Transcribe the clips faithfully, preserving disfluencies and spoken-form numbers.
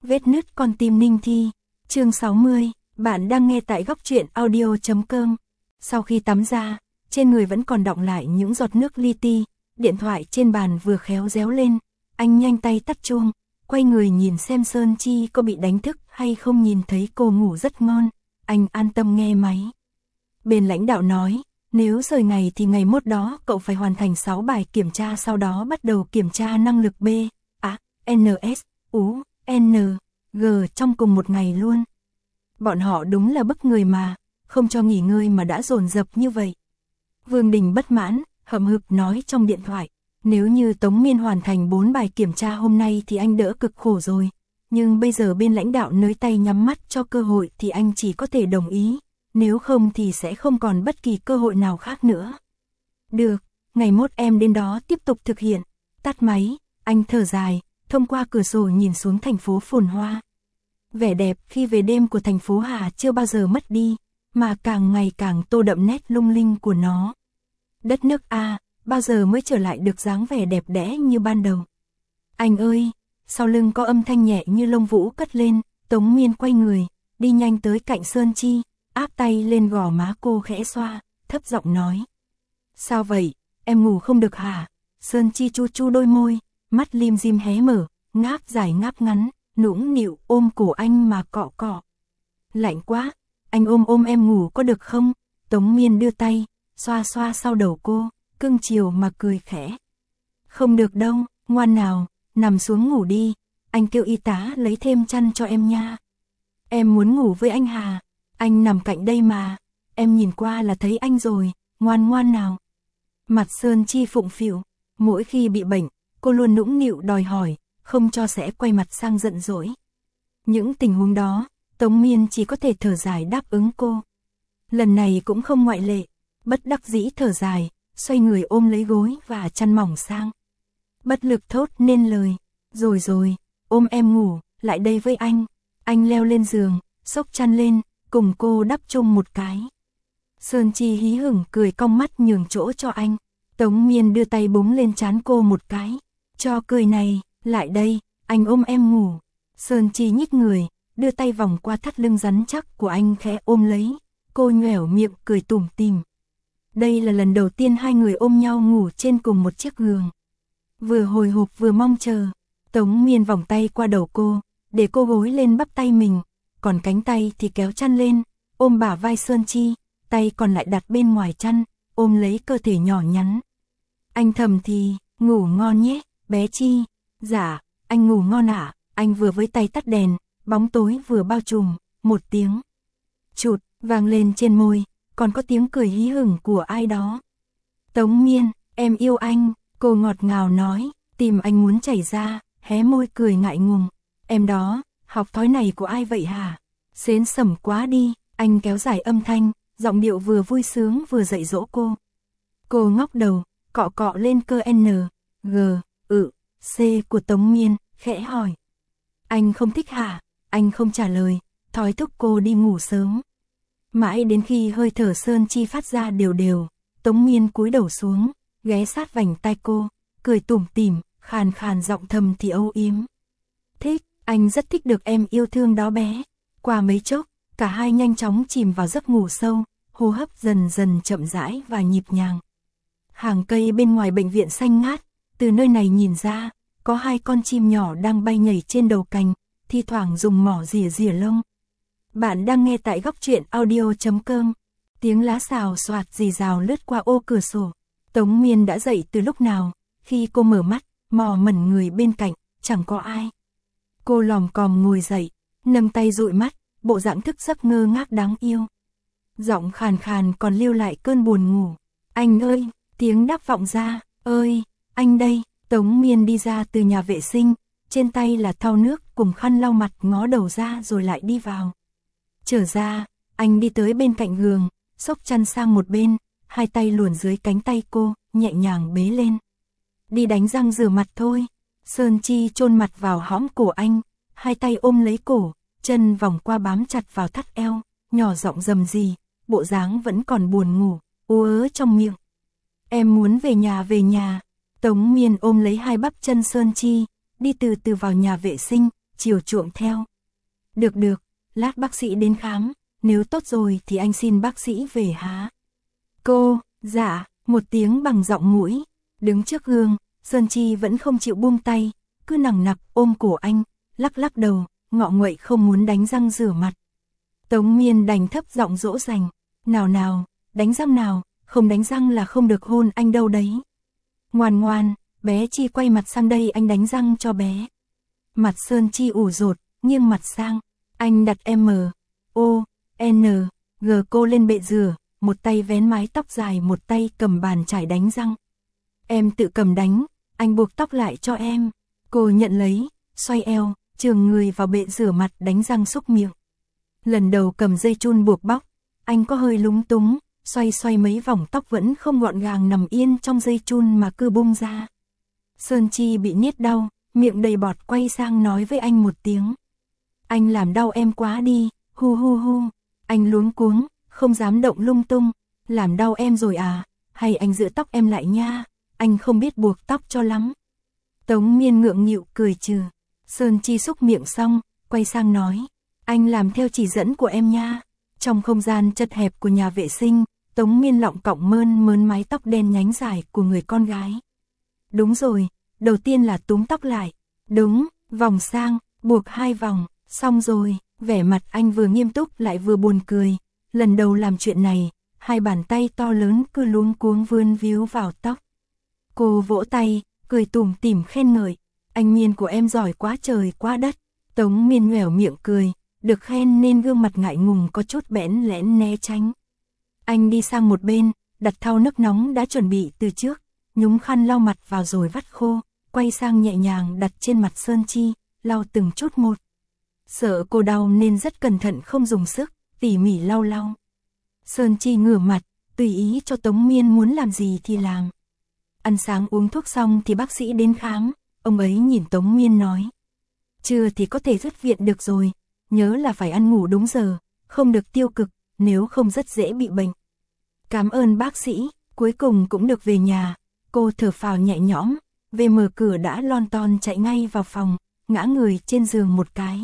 Vết nứt con tim Ninh Thi, chương sáu mươi, bạn đang nghe tại góc truyện audio chấm com. Sau khi tắm ra, trên người vẫn còn đọng lại những giọt nước li ti, điện thoại trên bàn vừa khéo réo lên, anh nhanh tay tắt chuông, quay người nhìn xem Sơn Chi có bị đánh thức hay không. Nhìn thấy cô ngủ rất ngon, anh an tâm nghe máy. Bên lãnh đạo nói, nếu rời ngày thì ngày mốt đó cậu phải hoàn thành sáu bài kiểm tra, sau đó bắt đầu kiểm tra năng lực B, A, N S, U, N, G trong cùng một ngày luôn. Bọn họ đúng là bức người mà, không cho nghỉ ngơi mà đã dồn dập như vậy. Vương Đình bất mãn, hậm hực nói trong điện thoại, nếu như Tống Miên hoàn thành bốn bài kiểm tra hôm nay thì anh đỡ cực khổ rồi. Nhưng bây giờ bên lãnh đạo nới tay nhắm mắt cho cơ hội thì anh chỉ có thể đồng ý, nếu không thì sẽ không còn bất kỳ cơ hội nào khác nữa. Được, ngày mốt em đến đó tiếp tục thực hiện. Tắt máy, anh thở dài, thông qua cửa sổ nhìn xuống thành phố phồn hoa. Vẻ đẹp khi về đêm của thành phố Hà chưa bao giờ mất đi, mà càng ngày càng tô đậm nét lung linh của nó. Đất nước A, bao giờ mới trở lại được dáng vẻ đẹp đẽ như ban đầu. Anh ơi, sau lưng có âm thanh nhẹ như lông vũ cất lên, Tống Miên quay người, đi nhanh tới cạnh Sơn Chi, áp tay lên gò má cô khẽ xoa, thấp giọng nói. Sao vậy, em ngủ không được hả? Sơn Chi chu chu đôi môi, mắt lim dim hé mở, ngáp dài ngáp ngắn, nũng nịu ôm cổ anh mà cọ cọ. Lạnh quá, anh ôm ôm em ngủ có được không? Tống Miên đưa tay, xoa xoa sau đầu cô, cưng chiều mà cười khẽ. Không được đâu, ngoan nào, nằm xuống ngủ đi, anh kêu y tá lấy thêm chăn cho em nha. Em muốn ngủ với anh Hà, anh nằm cạnh đây mà, em nhìn qua là thấy anh rồi, ngoan ngoan nào. Mặt Sơn Chi phụng phịu, mỗi khi bị bệnh, cô luôn nũng nịu đòi hỏi, không cho sẽ quay mặt sang giận dỗi. Những tình huống đó, Tống Miên chỉ có thể thở dài đáp ứng cô. Lần này cũng không ngoại lệ, bất đắc dĩ thở dài, xoay người ôm lấy gối và chăn mỏng sang. Bất lực thốt nên lời, rồi rồi, ôm em ngủ, lại đây với anh. Anh leo lên giường, xốc chăn lên, cùng cô đắp chung một cái. Sơn Chi hí hửng cười cong mắt nhường chỗ cho anh. Tống Miên đưa tay búng lên trán cô một cái. Cho cười này, lại đây, anh ôm em ngủ. Sơn Chi nhích người, đưa tay vòng qua thắt lưng rắn chắc của anh khẽ ôm lấy. Cô nhoẻo miệng cười tủm tỉm. Đây là lần đầu tiên hai người ôm nhau ngủ trên cùng một chiếc giường. Vừa hồi hộp vừa mong chờ, Tống Miên vòng tay qua đầu cô, để cô gối lên bắp tay mình, còn cánh tay thì kéo chăn lên, ôm bả vai Sơn Chi, tay còn lại đặt bên ngoài chăn, ôm lấy cơ thể nhỏ nhắn. Anh thầm thì, ngủ ngon nhé, bé Chi. Dạ, anh ngủ ngon ạ. Anh vừa với tay tắt đèn, bóng tối vừa bao trùm, một tiếng chụt vang lên trên môi, còn có tiếng cười hí hửng của ai đó. Tống Miên, em yêu anh, cô ngọt ngào nói, tim anh muốn chảy ra, hé môi cười ngại ngùng. Em đó, học thói này của ai vậy hả? Xến sẩm quá đi, anh kéo dài âm thanh, giọng điệu vừa vui sướng vừa dạy dỗ cô. Cô ngóc đầu, cọ cọ lên cơ N, G, ự, C của Tống Miên, khẽ hỏi. Anh không thích hả? Anh không trả lời, thói thúc cô đi ngủ sớm. Mãi đến khi hơi thở Sơn Chi phát ra đều đều, Tống Miên cúi đầu xuống, ghé sát vành tai cô, cười tủm tỉm, khàn khàn giọng thầm thì âu yếm. Thích, anh rất thích được em yêu thương đó bé. Qua mấy chốc, cả hai nhanh chóng chìm vào giấc ngủ sâu, hô hấp dần dần chậm rãi và nhịp nhàng. Hàng cây bên ngoài bệnh viện xanh ngát, từ nơi này nhìn ra, có hai con chim nhỏ đang bay nhảy trên đầu cành, thi thoảng dùng mỏ rỉa rỉa lông. Bạn đang nghe tại góc truyện audio chấm com. Tiếng lá xào xoạt rì rào lướt qua ô cửa sổ. Tống Miên đã dậy từ lúc nào, khi cô mở mắt, mò mẩn người bên cạnh, chẳng có ai. Cô lòm còm ngồi dậy, nâng tay dụi mắt, bộ dạng thức giấc ngơ ngác đáng yêu. Giọng khàn khàn còn lưu lại cơn buồn ngủ. Anh ơi, tiếng đáp vọng ra, ơi, anh đây. Tống Miên đi ra từ nhà vệ sinh, trên tay là thau nước cùng khăn lau mặt, ngó đầu ra rồi lại đi vào. Trở ra, anh đi tới bên cạnh giường, xốc chăn sang một bên, hai tay luồn dưới cánh tay cô, nhẹ nhàng bế lên. Đi đánh răng rửa mặt thôi. Sơn Chi chôn mặt vào hõm cổ anh, hai tay ôm lấy cổ, chân vòng qua bám chặt vào thắt eo, nhỏ giọng rầm rì, bộ dáng vẫn còn buồn ngủ, ú ớ trong miệng. Em muốn về nhà về nhà. Tống Miên ôm lấy hai bắp chân Sơn Chi, đi từ từ vào nhà vệ sinh, chiều chuộng theo. Được được, lát bác sĩ đến khám, nếu tốt rồi thì anh xin bác sĩ về há. Cô, dạ, một tiếng bằng giọng mũi. Đứng trước gương, Sơn Chi vẫn không chịu buông tay, cứ nằng nặc ôm cổ anh, lắc lắc đầu, ngọ nguậy không muốn đánh răng rửa mặt. Tống Miên đành thấp giọng dỗ dành, nào nào, đánh răng nào, không đánh răng là không được hôn anh đâu đấy. Ngoan ngoan, bé Chi quay mặt sang đây anh đánh răng cho bé. Mặt Sơn Chi ủ rột, nghiêng mặt sang, anh đặt M, O, N, G cô lên bệ rửa, một tay vén mái tóc dài một tay cầm bàn chải đánh răng. Em tự cầm đánh, anh buộc tóc lại cho em. Cô nhận lấy, xoay eo, chườm người vào bệ rửa mặt đánh răng xúc miệng. Lần đầu cầm dây chun buộc bóc, anh có hơi lúng túng, xoay xoay mấy vòng tóc vẫn không gọn gàng nằm yên trong dây chun mà cứ bung ra. Sơn Chi bị niết đau, miệng đầy bọt quay sang nói với anh một tiếng. Anh làm đau em quá đi, hu hu hu. Anh luống cuống, không dám động lung tung. Làm đau em rồi à, hay anh giữ tóc em lại nha, anh không biết buộc tóc cho lắm. Tống Miên ngượng nghịu cười trừ. Sơn Chi xúc miệng xong, quay sang nói. Anh làm theo chỉ dẫn của em nha. Trong không gian chật hẹp của nhà vệ sinh, Tống Miên lọng cọng mơn mớn mái tóc đen nhánh dài của người con gái. Đúng rồi, đầu tiên là túm tóc lại. Đúng, vòng sang, buộc hai vòng, xong rồi. Vẻ mặt anh vừa nghiêm túc lại vừa buồn cười. Lần đầu làm chuyện này, hai bàn tay to lớn cứ luống cuống vươn víu vào tóc. Cô vỗ tay, cười tủm tỉm khen ngợi. Anh Miên của em giỏi quá trời quá đất. Tống Miên nhoẻo miệng cười, được khen nên gương mặt ngại ngùng có chút bẽn lẽn né tránh. Anh đi sang một bên, đặt thau nước nóng đã chuẩn bị từ trước, nhúng khăn lau mặt vào rồi vắt khô, quay sang nhẹ nhàng đặt trên mặt Sơn Chi, lau từng chút một. Sợ cô đau nên rất cẩn thận không dùng sức, tỉ mỉ lau lau. Sơn Chi ngửa mặt, tùy ý cho Tống Miên muốn làm gì thì làm. Ăn sáng uống thuốc xong thì bác sĩ đến khám, ông ấy nhìn Tống Miên nói. Trưa thì có thể xuất viện được rồi, nhớ là phải ăn ngủ đúng giờ, không được tiêu cực, nếu không rất dễ bị bệnh. Cảm ơn bác sĩ, cuối cùng cũng được về nhà. Cô thở phào nhẹ nhõm, về mở cửa đã lon ton chạy ngay vào phòng, ngã người trên giường một cái.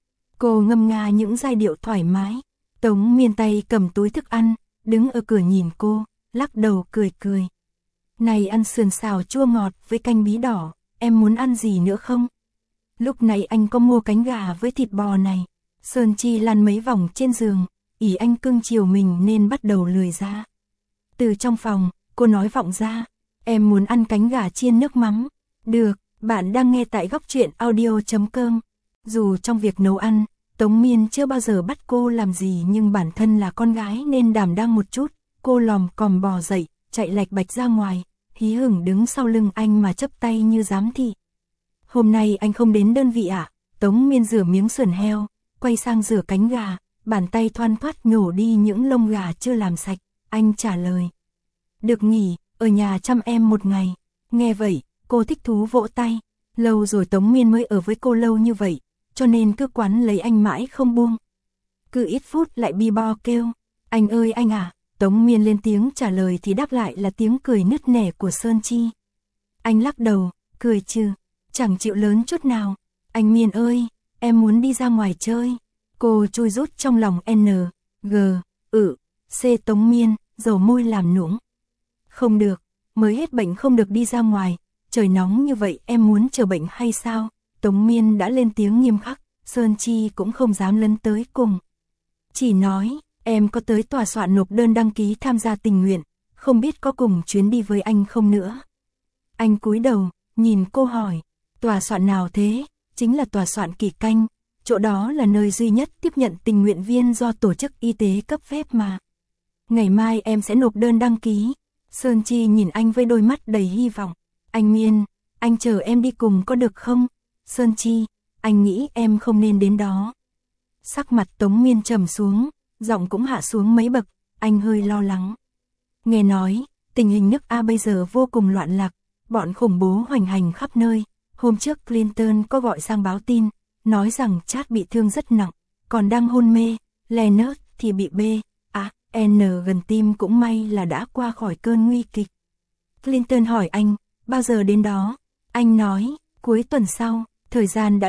Cô ngâm nga những giai điệu thoải mái. Tống Miên tay cầm túi thức ăn, đứng ở cửa nhìn cô, lắc đầu cười cười. Này ăn sườn xào chua ngọt với canh bí đỏ, em muốn ăn gì nữa không? Lúc này anh có mua cánh gà với thịt bò này. Sơn Chi lăn mấy vòng trên giường, ỷ anh cưng chiều mình nên bắt đầu lười ra. Từ trong phòng, cô nói vọng ra, em muốn ăn cánh gà chiên nước mắm. Được, bạn đang nghe tại góc truyện audio chấm com. Dù trong việc nấu ăn, Tống Miên chưa bao giờ bắt cô làm gì nhưng bản thân là con gái nên đảm đang một chút. Cô lòm còm bò dậy, chạy lạch bạch ra ngoài, hí hửng đứng sau lưng anh mà chắp tay như giám thị. Hôm nay anh không đến đơn vị à? Tống Miên rửa miếng sườn heo, quay sang rửa cánh gà, bàn tay thoăn thoắt nhổ đi những lông gà chưa làm sạch. Anh trả lời. Được nghỉ, ở nhà chăm em một ngày. Nghe vậy, cô thích thú vỗ tay. Lâu rồi Tống Miên mới ở với cô lâu như vậy, cho nên cứ quán lấy anh mãi không buông. Cứ ít phút lại bi bo kêu. Anh ơi anh à, Tống Miên lên tiếng trả lời thì đáp lại là tiếng cười nứt nẻ của Sơn Chi. Anh lắc đầu, cười trừ, chẳng chịu lớn chút nào. Anh Miên ơi, em muốn đi ra ngoài chơi. Cô chui rút trong lòng N, G, ự, C Tống Miên, dầu môi làm nũng. Không được, mới hết bệnh không được đi ra ngoài, trời nóng như vậy em muốn chờ bệnh hay sao? Tống Miên đã lên tiếng nghiêm khắc, Sơn Chi cũng không dám lấn tới cùng. Chỉ nói, em có tới tòa soạn nộp đơn đăng ký tham gia tình nguyện, không biết có cùng chuyến đi với anh không nữa. Anh cúi đầu, nhìn cô hỏi, tòa soạn nào thế? Chính là tòa soạn Kỳ Canh, chỗ đó là nơi duy nhất tiếp nhận tình nguyện viên do tổ chức y tế cấp phép mà. Ngày mai em sẽ nộp đơn đăng ký. Sơn Chi nhìn anh với đôi mắt đầy hy vọng. Anh Miên, anh chờ em đi cùng có được không? Sơn Chi, anh nghĩ em không nên đến đó. Sắc mặt Tống Miên trầm xuống, giọng cũng hạ xuống mấy bậc, anh hơi lo lắng. Nghe nói, tình hình nước A bây giờ vô cùng loạn lạc, bọn khủng bố hoành hành khắp nơi. Hôm trước Clinton có gọi sang báo tin, nói rằng Chad bị thương rất nặng, còn đang hôn mê, Leonard thì bị B, A, N gần tim cũng may là đã qua khỏi cơn nguy kịch. Clinton hỏi anh, bao giờ đến đó? Anh nói, cuối tuần sau, thời gian đã định,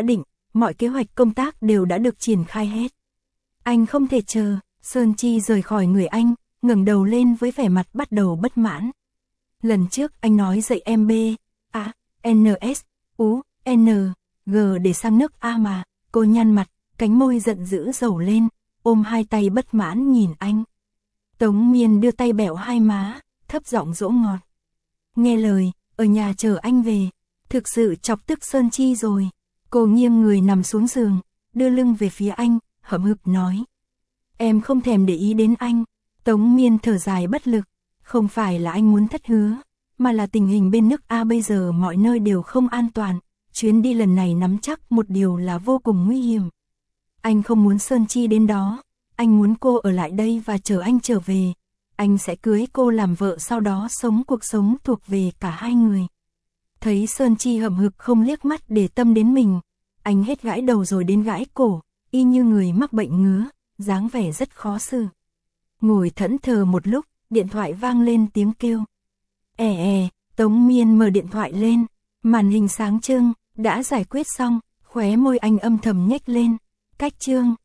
mọi kế hoạch công tác đều đã được triển khai hết. Anh không thể chờ, Sơn Chi rời khỏi người anh, ngẩng đầu lên với vẻ mặt bắt đầu bất mãn. Lần trước anh nói dạy em B, A, N, S, U, N, G để sang nước A mà, cô nhăn mặt, cánh môi giận dữ dầu lên, ôm hai tay bất mãn nhìn anh. Tống Miên đưa tay bẹo hai má, thấp giọng dỗ ngọt. Nghe lời, ở nhà chờ anh về, thực sự chọc tức Sơn Chi rồi. Cô nghiêng người nằm xuống giường, đưa lưng về phía anh, hậm hực nói. Em không thèm để ý đến anh. Tống Miên thở dài bất lực, không phải là anh muốn thất hứa, mà là tình hình bên nước A bây giờ mọi nơi đều không an toàn, chuyến đi lần này nắm chắc một điều là vô cùng nguy hiểm. Anh không muốn Sơn Chi đến đó, anh muốn cô ở lại đây và chờ anh trở về, anh sẽ cưới cô làm vợ sau đó sống cuộc sống thuộc về cả hai người. Thấy Sơn Chi hậm hực không liếc mắt để tâm đến mình, anh hết gãi đầu rồi đến gãi cổ, y như người mắc bệnh ngứa, dáng vẻ rất khó xử. Ngồi thẫn thờ một lúc, điện thoại vang lên tiếng kêu. È è, Tống Miên mở điện thoại lên, màn hình sáng trưng, đã giải quyết xong, khóe môi anh âm thầm nhếch lên. Cách trương,